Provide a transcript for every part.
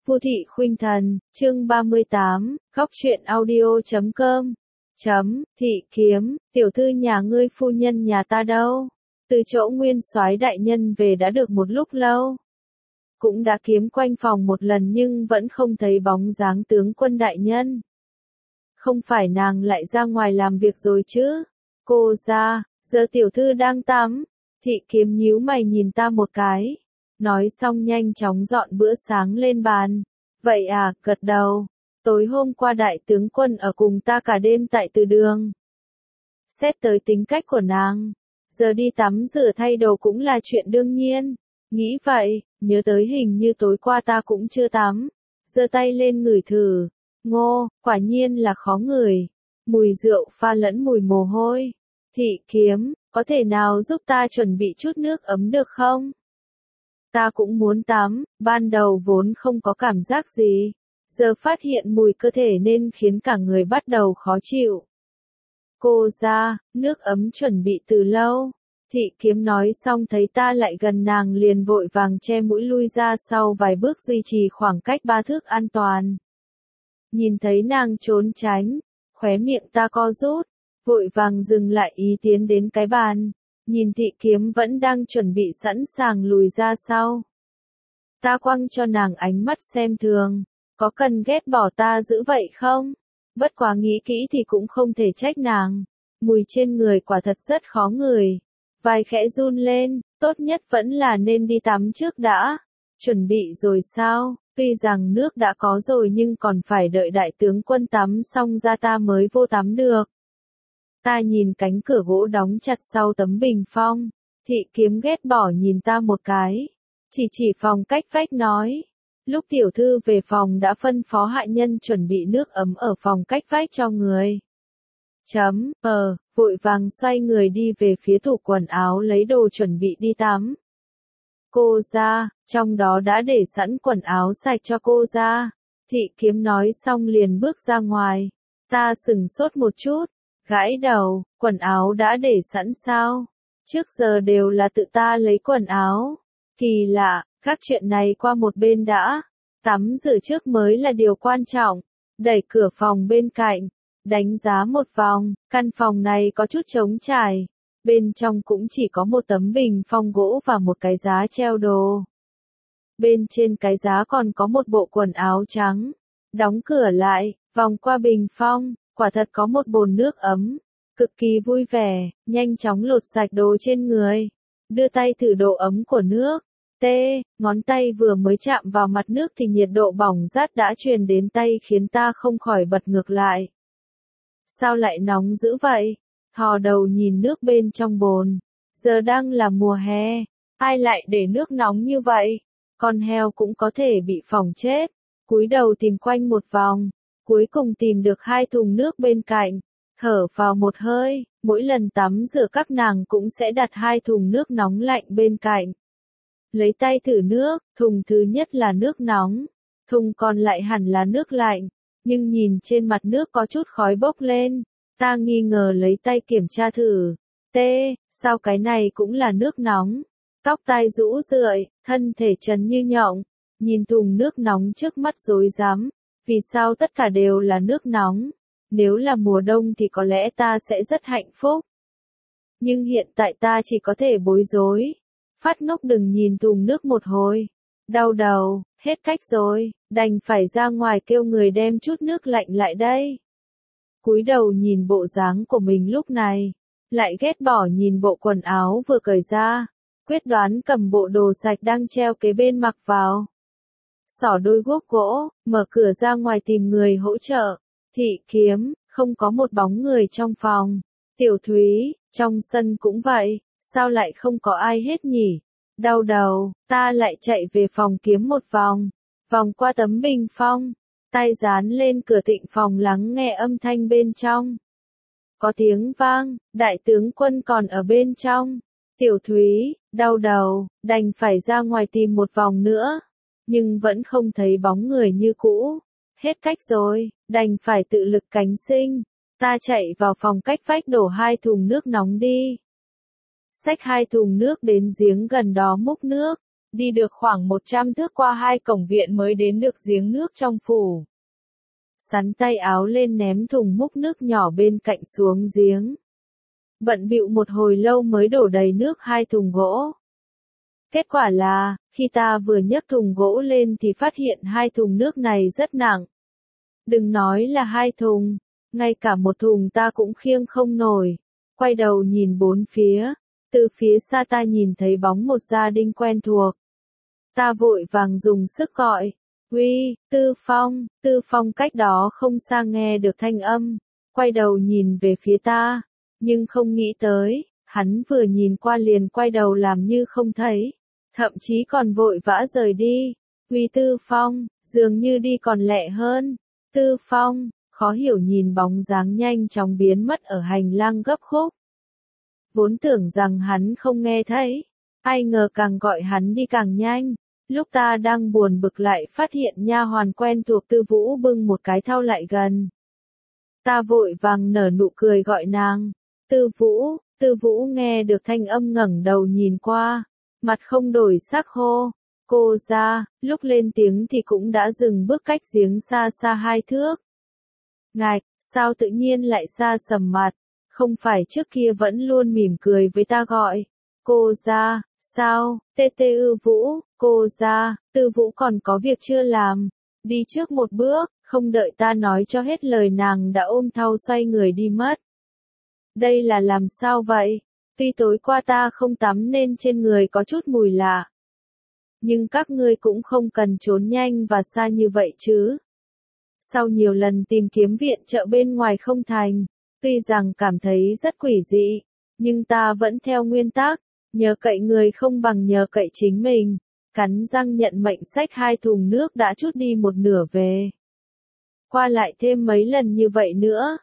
Vu Thị Khuynh Thần, chương 38, góc truyện audio.com. Thị Kiếm, tiểu thư nhà ngươi phu nhân nhà ta đâu? Từ chỗ Nguyên Soái đại nhân về đã được một lúc lâu. Cũng đã kiếm quanh phòng một lần nhưng vẫn không thấy bóng dáng tướng quân đại nhân. Không phải nàng lại ra ngoài làm việc rồi chứ? Cô ra, giờ tiểu thư đang tắm. Thị Kiếm nhíu mày nhìn ta một cái. Nói xong nhanh chóng dọn bữa sáng lên bàn. Vậy à, gật đầu. Tối hôm qua đại tướng quân ở cùng ta cả đêm tại từ đường. Xét tới tính cách của nàng, giờ đi tắm rửa thay đồ cũng là chuyện đương nhiên. Nghĩ vậy, nhớ tới hình như tối qua ta cũng chưa tắm. Giơ tay lên ngửi thử. Ngô, quả nhiên là khó ngửi. Mùi rượu pha lẫn mùi mồ hôi. Thị Kiếm, có thể nào giúp ta chuẩn bị chút nước ấm được không? Ta cũng muốn tắm, ban đầu vốn không có cảm giác gì. Giờ phát hiện mùi cơ thể nên khiến cả người bắt đầu khó chịu. Cô ra, nước ấm chuẩn bị từ lâu. Thị Kiếm nói xong thấy ta lại gần nàng liền vội vàng che mũi lui ra sau vài bước duy trì khoảng cách 3 thước an toàn. Nhìn thấy nàng trốn tránh, khóe miệng ta co rút, vội vàng dừng lại ý tiến đến cái bàn. Nhìn Thị Kiếm vẫn đang chuẩn bị sẵn sàng lùi ra sau. Ta quăng cho nàng ánh mắt xem thường, có cần ghét bỏ ta dữ vậy không? Bất quá nghĩ kỹ thì cũng không thể trách nàng. Mùi trên người quả thật rất khó ngửi. Vai khẽ run lên, tốt nhất vẫn là nên đi tắm trước đã. Chuẩn bị rồi sao? Tuy rằng nước đã có rồi nhưng còn phải đợi đại tướng quân tắm xong ra ta mới vô tắm được. Ta nhìn cánh cửa gỗ đóng chặt sau tấm bình phong. Thị Kiếm ghét bỏ nhìn ta một cái. Chỉ phòng cách vách nói. Lúc tiểu thư về phòng đã phân phó hạ nhân chuẩn bị nước ấm ở phòng cách vách cho người. Vội vàng xoay người đi về phía tủ quần áo lấy đồ chuẩn bị đi tắm. Cô ra, trong đó đã để sẵn quần áo sạch cho cô ra. Thị Kiếm nói xong liền bước ra ngoài. Ta sửng sốt một chút, gãi đầu, quần áo đã để sẵn sao? Trước giờ đều là tự ta lấy quần áo. Kỳ lạ, các chuyện này qua một bên đã. Tắm rửa trước mới là điều quan trọng. Đẩy cửa phòng bên cạnh, đánh giá một vòng, căn phòng này có chút trống trải. Bên trong cũng chỉ có một tấm bình phong gỗ và một cái giá treo đồ. Bên trên cái giá còn có một bộ quần áo trắng. Đóng cửa lại, vòng qua bình phong, quả thật có một bồn nước ấm. Cực kỳ vui vẻ, nhanh chóng lột sạch đồ trên người. Đưa tay thử độ ấm của nước. Ngón tay vừa mới chạm vào mặt nước thì nhiệt độ bỏng rát đã truyền đến tay khiến ta không khỏi bật ngược lại. Sao lại nóng dữ vậy? Thò đầu nhìn nước bên trong bồn. Giờ đang là mùa hè. Ai lại để nước nóng như vậy? Con heo cũng có thể bị phỏng chết. Cúi đầu tìm quanh một vòng. Cuối cùng tìm được 2 thùng nước bên cạnh. Thở vào một hơi. Mỗi lần tắm rửa các nàng cũng sẽ đặt 2 thùng nước nóng lạnh bên cạnh. Lấy tay thử nước, thùng thứ nhất là nước nóng, thùng còn lại hẳn là nước lạnh, nhưng nhìn trên mặt nước có chút khói bốc lên, ta nghi ngờ lấy tay kiểm tra thử. Sao cái này cũng là nước nóng? Tóc tai rũ rượi, thân thể trần như nhộng, nhìn thùng nước nóng trước mắt rối rắm, vì sao tất cả đều là nước nóng? Nếu là mùa đông thì có lẽ ta sẽ rất hạnh phúc. Nhưng hiện tại ta chỉ có thể bối rối. Phát ngốc đừng nhìn thùng nước một hồi. Đau đầu, hết cách rồi, đành phải ra ngoài kêu người đem chút nước lạnh lại đây. Cúi đầu nhìn bộ dáng của mình lúc này, lại ghét bỏ nhìn bộ quần áo vừa cởi ra, quyết đoán cầm bộ đồ sạch đang treo kế bên mặc vào. Xỏ đôi guốc gỗ, mở cửa ra ngoài tìm người hỗ trợ. Thị Kiếm, không có một bóng người trong phòng. Tiểu Thúy, trong sân cũng vậy. Sao lại không có ai hết nhỉ? Đau đầu, ta lại chạy về phòng kiếm một vòng. Vòng qua tấm bình phong. Tay dán lên cửa tịnh phòng lắng nghe âm thanh bên trong. Có tiếng vang, đại tướng quân còn ở bên trong. Tiểu Thúy, đau đầu, đành phải ra ngoài tìm một vòng nữa. Nhưng vẫn không thấy bóng người như cũ. Hết cách rồi, đành phải tự lực cánh sinh. Ta chạy vào phòng cách vách đổ 2 thùng nước nóng đi. Xách 2 thùng nước đến giếng gần đó múc nước, đi được khoảng 100 thước qua 2 cổng viện mới đến được giếng nước trong phủ. Sắn tay áo lên ném thùng múc nước nhỏ bên cạnh xuống giếng. Bận bịu một hồi lâu mới đổ đầy nước 2 thùng gỗ. Kết quả là, khi ta vừa nhấc thùng gỗ lên thì phát hiện 2 thùng nước này rất nặng. Đừng nói là 2 thùng, ngay cả một thùng ta cũng khiêng không nổi. Quay đầu nhìn bốn phía, từ phía xa ta nhìn thấy bóng một gia đình quen thuộc. Ta vội vàng dùng sức gọi, "Uy, Tư Phong" cách đó không xa nghe được thanh âm, quay đầu nhìn về phía ta, nhưng không nghĩ tới, hắn vừa nhìn qua liền quay đầu làm như không thấy, thậm chí còn vội vã rời đi. "Uy Tư Phong", dường như đi còn lẹ hơn. "Tư Phong", khó hiểu nhìn bóng dáng nhanh chóng biến mất ở hành lang gấp khúc. Vốn tưởng rằng hắn không nghe thấy, ai ngờ càng gọi hắn đi càng nhanh. Lúc ta đang buồn bực lại phát hiện nha hoàn quen thuộc Tư Vũ bưng một cái thau lại gần. Ta vội vàng nở nụ cười gọi nàng, Tư Vũ nghe được thanh âm ngẩng đầu nhìn qua, mặt không đổi sắc hô, "Cô ra", lúc lên tiếng thì cũng đã dừng bước cách giếng xa xa 2 thước. Ngạch, sao tự nhiên lại xa sầm mặt, không phải trước kia vẫn luôn mỉm cười với ta gọi, "Cô ra", sao, Vũ, cô ra, Tư Vũ còn có việc chưa làm, đi trước một bước, không đợi ta nói cho hết lời nàng đã ôm thau xoay người đi mất. Đây là làm sao vậy? Tuy tối qua ta không tắm nên trên người có chút mùi lạ. Nhưng các ngươi cũng không cần trốn nhanh và xa như vậy chứ. Sau nhiều lần tìm kiếm viện trợ bên ngoài không thành, tuy rằng cảm thấy rất quỷ dị, nhưng ta vẫn theo nguyên tắc, nhờ cậy người không bằng nhờ cậy chính mình, cắn răng nhận mệnh xách 2 thùng nước đã trút đi một nửa về. Qua lại thêm mấy lần như vậy nữa.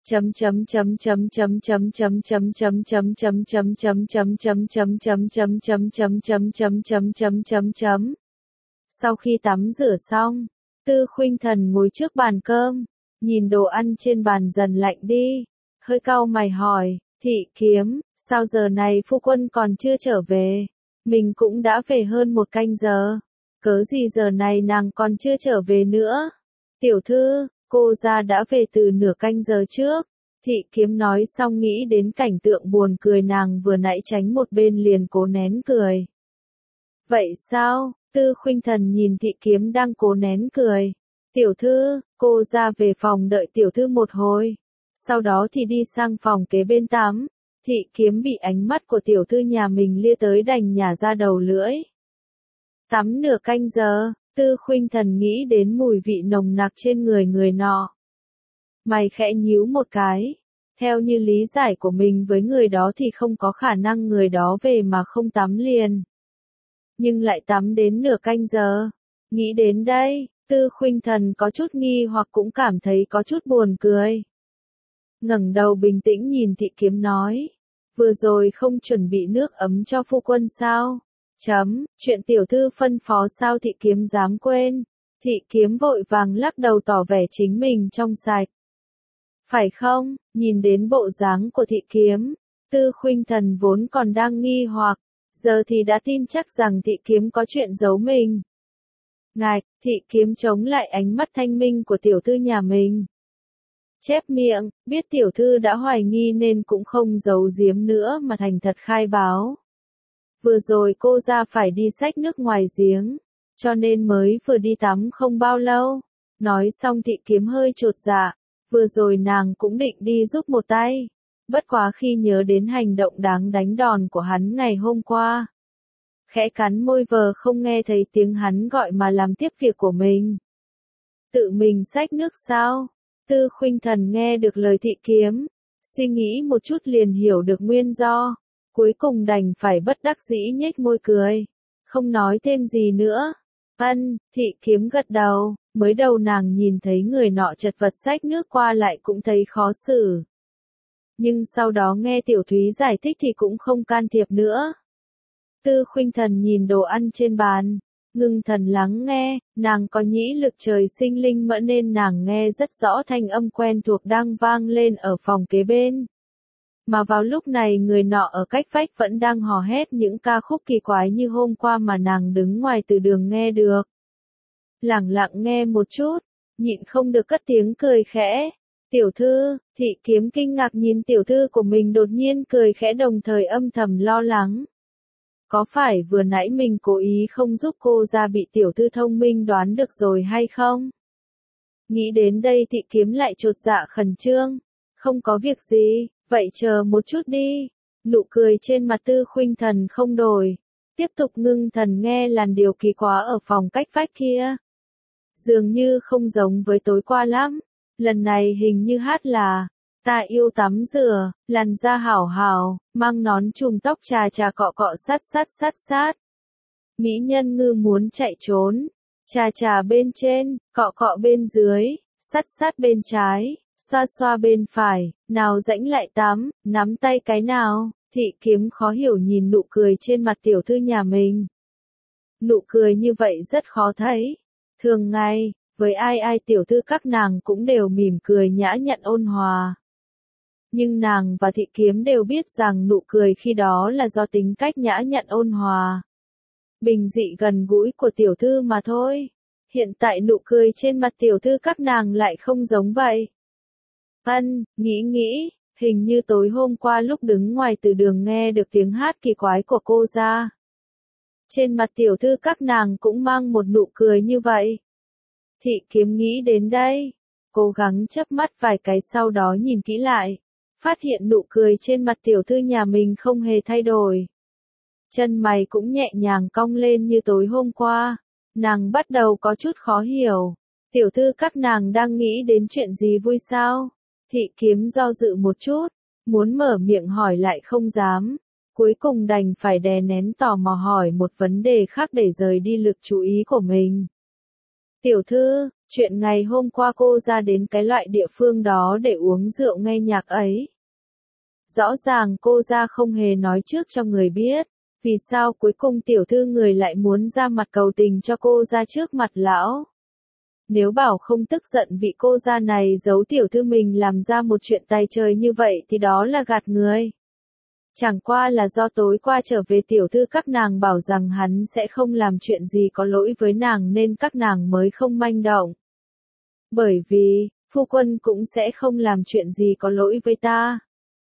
Sau khi tắm rửa xong, Tư Khuynh Thần ngồi trước bàn cơm, nhìn đồ ăn trên bàn dần lạnh đi, hơi cau mày hỏi, "Thị Kiếm, sao giờ này phu quân còn chưa trở về? Mình cũng đã về hơn 1 canh giờ, cớ gì giờ này nàng còn chưa trở về nữa?" "Tiểu thư, cô gia đã về từ nửa canh giờ trước." Thị Kiếm nói xong nghĩ đến cảnh tượng buồn cười nàng vừa nãy tránh một bên liền cố nén cười. "Vậy sao?" Tư Khuynh Thần nhìn Thị Kiếm đang cố nén cười. "Tiểu thư, cô ra về phòng đợi tiểu thư một hồi, sau đó thì đi sang phòng kế bên tắm." Thị Kiếm bị ánh mắt của tiểu thư nhà mình lia tới đành nhả ra đầu lưỡi. Tắm nửa canh giờ, Tư Khuynh Thần nghĩ đến mùi vị nồng nặc trên người người nọ. Mày khẽ nhíu một cái. Theo như lý giải của mình với người đó thì không có khả năng người đó về mà không tắm liền. Nhưng lại tắm đến nửa canh giờ. Nghĩ đến đây, Tư Khuynh Thần có chút nghi hoặc cũng cảm thấy có chút buồn cười. Ngẩng đầu bình tĩnh nhìn Thị Kiếm nói. "Vừa rồi không chuẩn bị nước ấm cho phu quân sao? Chuyện tiểu thư phân phó sao Thị Kiếm dám quên?" Thị Kiếm vội vàng lắc đầu tỏ vẻ chính mình trong sạch. "Phải không?" Nhìn đến bộ dáng của Thị Kiếm, Tư Khuynh Thần vốn còn đang nghi hoặc, giờ thì đã tin chắc rằng Thị Kiếm có chuyện giấu mình. "Ngạch", Thị Kiếm chống lại ánh mắt thanh minh của tiểu thư nhà mình. Chép miệng, biết tiểu thư đã hoài nghi nên cũng không giấu giếm nữa mà thành thật khai báo. "Vừa rồi cô ra phải đi xách nước ngoài giếng, cho nên mới vừa đi tắm không bao lâu." Nói xong Thị Kiếm hơi chột dạ, vừa rồi nàng cũng định đi giúp một tay. Bất quá khi nhớ đến hành động đáng đánh đòn của hắn ngày hôm qua. Khẽ cắn môi vờ không nghe thấy tiếng hắn gọi mà làm tiếp việc của mình. "Tự mình xách nước sao?" Tư Khuynh Thần nghe được lời Thị Kiếm, suy nghĩ một chút liền hiểu được nguyên do. Cuối cùng đành phải bất đắc dĩ nhếch môi cười. Không nói thêm gì nữa. Thị Kiếm gật đầu, mới đầu nàng nhìn thấy người nọ chật vật xách nước qua lại cũng thấy khó xử. Nhưng sau đó nghe Tiểu Thúy giải thích thì cũng không can thiệp nữa. Tư Khuynh Thần nhìn đồ ăn trên bàn, ngưng thần lắng nghe, nàng có nhĩ lực trời sinh linh mẫn nên nàng nghe rất rõ thanh âm quen thuộc đang vang lên ở phòng kế bên. Mà vào lúc này người nọ ở cách vách vẫn đang hò hét những ca khúc kỳ quái như hôm qua mà nàng đứng ngoài từ đường nghe được. Lẳng lặng nghe một chút, nhịn không được cất tiếng cười khẽ. Tiểu thư, Thị Kiếm kinh ngạc nhìn tiểu thư của mình đột nhiên cười khẽ đồng thời âm thầm lo lắng. Có phải vừa nãy mình cố ý không giúp cô ra bị tiểu thư thông minh đoán được rồi hay không? Nghĩ đến đây Thị Kiếm lại chột dạ khẩn trương. Không có việc gì, vậy chờ một chút đi. Nụ cười trên mặt Tư Khuynh Thần không đổi. Tiếp tục ngưng thần nghe làn điệu kỳ quá ở phòng cách vách kia. Dường như không giống với tối qua lắm. Lần này hình như hát là ta yêu tắm rửa, làn da hảo hảo, mang nón chùm tóc chà chà cọ cọ sát sát sát sát. Mỹ nhân ngư muốn chạy trốn, chà chà bên trên, cọ cọ bên dưới, sát sát bên trái, xoa xoa bên phải, nào rãnh lại tắm, nắm tay cái nào. Thị Kiếm khó hiểu nhìn nụ cười trên mặt tiểu thư nhà mình. Nụ cười như vậy rất khó thấy. Thường ngày, với ai tiểu thư các nàng cũng đều mỉm cười nhã nhặn ôn hòa. Nhưng nàng và Thị Kiếm đều biết rằng nụ cười khi đó là do tính cách nhã nhặn ôn hòa. Bình dị gần gũi của tiểu thư mà thôi. Hiện tại nụ cười trên mặt tiểu thư các nàng lại không giống vậy. Nghĩ, hình như tối hôm qua lúc đứng ngoài từ đường nghe được tiếng hát kỳ quái của cô ra. Trên mặt tiểu thư các nàng cũng mang một nụ cười như vậy. Thị Kiếm nghĩ đến đây, cố gắng chớp mắt vài cái sau đó nhìn kỹ lại, phát hiện nụ cười trên mặt tiểu thư nhà mình không hề thay đổi. Chân mày cũng nhẹ nhàng cong lên như tối hôm qua, nàng bắt đầu có chút khó hiểu. Tiểu thư các nàng đang nghĩ đến chuyện gì vui sao? Thị Kiếm do dự một chút, muốn mở miệng hỏi lại không dám, cuối cùng đành phải đè nén tò mò hỏi một vấn đề khác để rời đi lực chú ý của mình. Tiểu thư, chuyện ngày hôm qua cô ra đến cái loại địa phương đó để uống rượu nghe nhạc ấy. Rõ ràng cô ra không hề nói trước cho người biết, vì sao cuối cùng tiểu thư người lại muốn ra mặt cầu tình cho cô ra trước mặt lão. Nếu bảo không tức giận vị cô gia này giấu tiểu thư mình làm ra một chuyện tay trời như vậy thì đó là gạt người. Chẳng qua là do tối qua trở về tiểu thư các nàng bảo rằng hắn sẽ không làm chuyện gì có lỗi với nàng nên các nàng mới không manh động. Bởi vì, phu quân cũng sẽ không làm chuyện gì có lỗi với ta.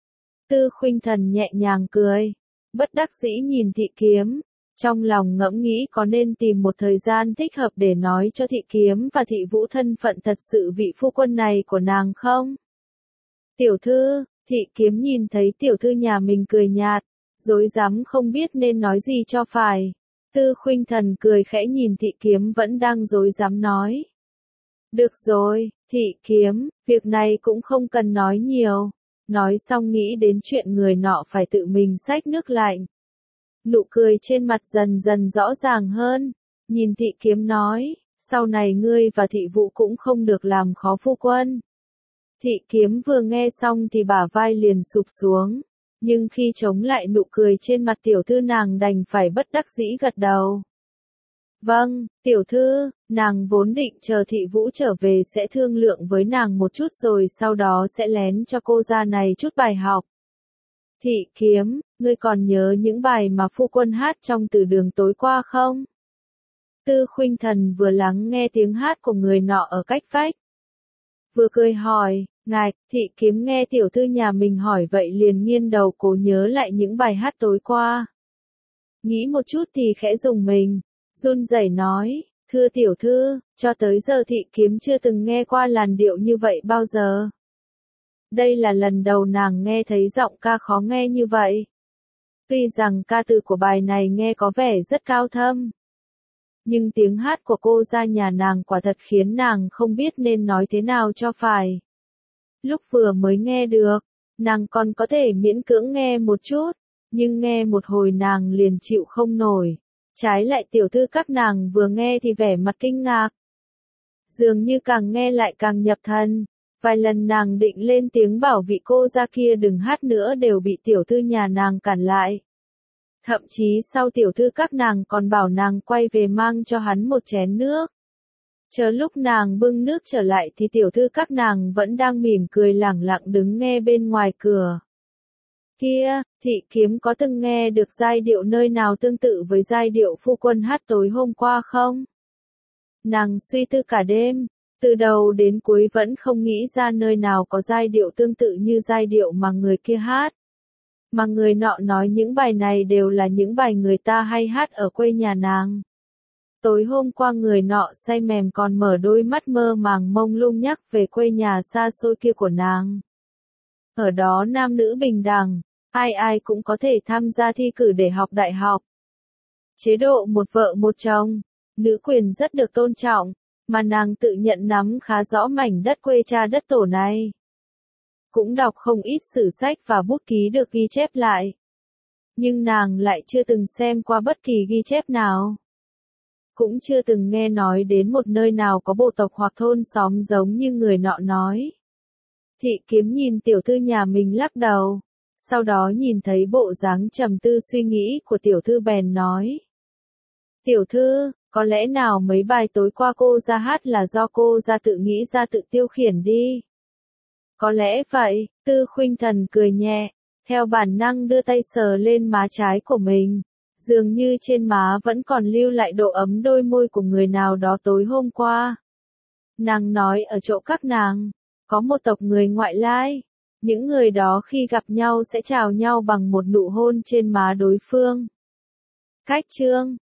Tư Khuynh Thần nhẹ nhàng cười, bất đắc dĩ nhìn Thị Kiếm, trong lòng ngẫm nghĩ có nên tìm một thời gian thích hợp để nói cho Thị Kiếm và Thị Vũ thân phận thật sự vị phu quân này của nàng không? Tiểu thư, Thị Kiếm nhìn thấy tiểu thư nhà mình cười nhạt, rối rắm không biết nên nói gì cho phải. Tư Khuynh Thần cười khẽ nhìn Thị Kiếm vẫn đang rối rắm nói. Được rồi, Thị Kiếm, việc này cũng không cần nói nhiều. Nói xong nghĩ đến chuyện người nọ phải tự mình xách nước lạnh. Nụ cười trên mặt dần dần rõ ràng hơn, nhìn Thị Kiếm nói, sau này ngươi và Thị Vũ cũng không được làm khó phu quân. Thị Kiếm vừa nghe xong thì bả vai liền sụp xuống, nhưng khi chống lại nụ cười trên mặt tiểu thư nàng đành phải bất đắc dĩ gật đầu. Vâng, tiểu thư, nàng vốn định chờ Thị Vũ trở về sẽ thương lượng với nàng một chút rồi sau đó sẽ lén cho cô gia này chút bài học. Thị Kiếm, ngươi còn nhớ những bài mà phu quân hát trong từ đường tối qua không? Tư Khuynh Thần vừa lắng nghe tiếng hát của người nọ ở cách vách, vừa cười hỏi, ngài. Thị Kiếm nghe tiểu thư nhà mình hỏi vậy liền nghiêng đầu cố nhớ lại những bài hát tối qua. Nghĩ một chút thì khẽ rùng mình, run rẩy nói, thưa tiểu thư, cho tới giờ Thị Kiếm chưa từng nghe qua làn điệu như vậy bao giờ. Đây là lần đầu nàng nghe thấy giọng ca khó nghe như vậy. Tuy rằng ca từ của bài này nghe có vẻ rất cao thâm, nhưng tiếng hát của cô gia nhà nàng quả thật khiến nàng không biết nên nói thế nào cho phải. Lúc vừa mới nghe được, nàng còn có thể miễn cưỡng nghe một chút, nhưng nghe một hồi nàng liền chịu không nổi. Trái lại tiểu thư các nàng vừa nghe thì vẻ mặt kinh ngạc. Dường như càng nghe lại càng nhập thần. Vài lần nàng định lên tiếng bảo vị cô gia kia đừng hát nữa đều bị tiểu thư nhà nàng cản lại. Thậm chí sau tiểu thư các nàng còn bảo nàng quay về mang cho hắn một chén nước. Chờ lúc nàng bưng nước trở lại thì tiểu thư các nàng vẫn đang mỉm cười lẳng lặng đứng nghe bên ngoài cửa. Kia, Thị Kiếm có từng nghe được giai điệu nơi nào tương tự với giai điệu phu quân hát tối hôm qua không? Nàng suy tư cả đêm, từ đầu đến cuối vẫn không nghĩ ra nơi nào có giai điệu tương tự như giai điệu mà người kia hát. Mà người nọ nói những bài này đều là những bài người ta hay hát ở quê nhà nàng. Tối hôm qua người nọ say mềm còn mở đôi mắt mơ màng mông lung nhắc về quê nhà xa xôi kia của nàng. Ở đó nam nữ bình đẳng, ai ai cũng có thể tham gia thi cử để học đại học. Chế độ một vợ một chồng, nữ quyền rất được tôn trọng, mà nàng tự nhận nắm khá rõ mảnh đất quê cha đất tổ này. Cũng đọc không ít sử sách và bút ký được ghi chép lại. Nhưng nàng lại chưa từng xem qua bất kỳ ghi chép nào. Cũng chưa từng nghe nói đến một nơi nào có bộ tộc hoặc thôn xóm giống như người nọ nói. Thị Kiếm nhìn tiểu thư nhà mình lắc đầu, sau đó nhìn thấy bộ dáng trầm tư suy nghĩ của tiểu thư bèn nói. Tiểu thư, có lẽ nào mấy bài tối qua cô ra hát là do cô ra tự nghĩ ra tự tiêu khiển đi. Có lẽ vậy, Tư Khuynh Thần cười nhẹ, theo bản năng đưa tay sờ lên má trái của mình. Dường như trên má vẫn còn lưu lại độ ấm đôi môi của người nào đó tối hôm qua. Nàng nói ở chỗ các nàng, có một tộc người ngoại lai. Những người đó khi gặp nhau sẽ chào nhau bằng một nụ hôn trên má đối phương. Cách chương